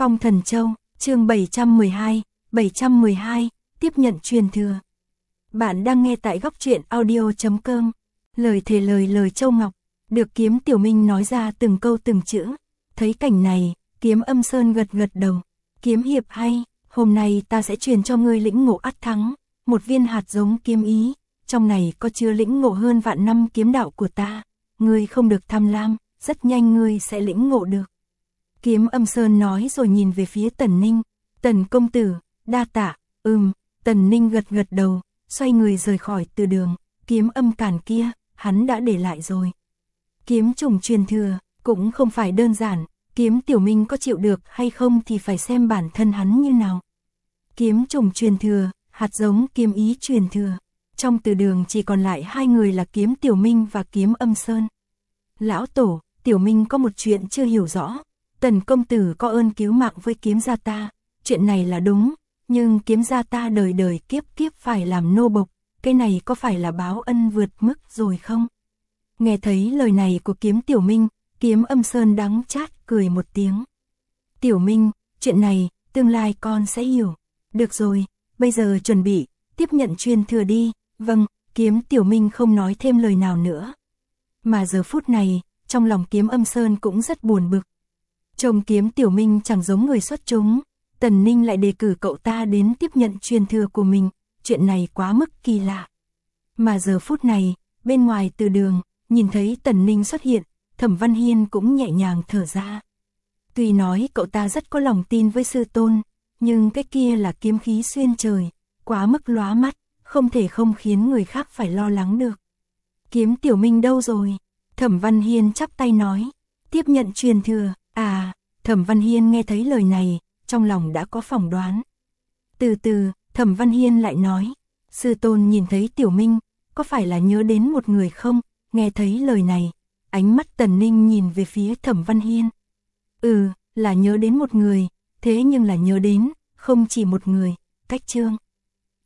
Phong Thần Châu, chương 712, tiếp nhận truyền thừa. Bạn đang nghe tại góc truyện audio.com. Lời thề lời Châu Ngọc, được Kiếm Tiểu Minh nói ra từng câu từng chữ. Thấy cảnh này, Kiếm Âm Sơn gật đầu. Kiếm hiệp hay, hôm nay ta sẽ truyền cho ngươi lĩnh ngộ ắt thắng, một viên hạt giống kiếm ý, trong này có chứa lĩnh ngộ hơn vạn năm kiếm đạo của ta. Ngươi không được tham lam, rất nhanh ngươi sẽ lĩnh ngộ được. Kiếm Âm Sơn nói rồi nhìn về phía Tần Ninh. Tần công tử, đa tạ. Tần Ninh gật đầu, xoay người rời khỏi từ đường. Kiếm âm cản kia, hắn đã để lại rồi. Kiếm trùng truyền thừa, cũng không phải đơn giản. Kiếm Tiểu Minh có chịu được hay không thì phải xem bản thân hắn như nào. Kiếm trùng truyền thừa, hạt giống kiếm ý truyền thừa. Trong từ đường chỉ còn lại hai người là Kiếm Tiểu Minh và Kiếm Âm Sơn. Lão tổ, Tiểu Minh có một chuyện chưa hiểu rõ. Tần công tử có ơn cứu mạng với kiếm gia ta, chuyện này là đúng, nhưng kiếm gia ta đời đời kiếp kiếp phải làm nô bộc, cái này có phải là báo ân vượt mức rồi không? Nghe thấy lời này của Kiếm Tiểu Minh, Kiếm Âm Sơn đắng chát cười một tiếng. Tiểu Minh, chuyện này, tương lai con sẽ hiểu. Được rồi, bây giờ chuẩn bị, tiếp nhận truyền thừa đi. Vâng, Kiếm Tiểu Minh không nói thêm lời nào nữa. Mà giờ phút này, trong lòng Kiếm Âm Sơn cũng rất buồn bực. Trông Kiếm Tiểu Minh chẳng giống người xuất chúng, Tần Ninh lại đề cử cậu ta đến tiếp nhận truyền thừa của mình, chuyện này quá mức kỳ lạ. Mà giờ phút này, bên ngoài từ đường, nhìn thấy Tần Ninh xuất hiện, Thẩm Văn Hiên cũng nhẹ nhàng thở ra. Tuy nói cậu ta rất có lòng tin với sư tôn, nhưng cái kia là kiếm khí xuyên trời, quá mức lóa mắt, không thể không khiến người khác phải lo lắng được. Kiếm Tiểu Minh đâu rồi? Thẩm Văn Hiên chắp tay nói, tiếp nhận truyền thừa. Thẩm Văn Hiên nghe thấy lời này, trong lòng đã có phỏng đoán. Từ từ, Thẩm Văn Hiên lại nói, sư tôn nhìn thấy Tiểu Minh, có phải là nhớ đến một người không? Nghe thấy lời này, ánh mắt Tần Ninh nhìn về phía Thẩm Văn Hiên. Là nhớ đến một người, thế nhưng là nhớ đến, không chỉ một người, Cách Trương.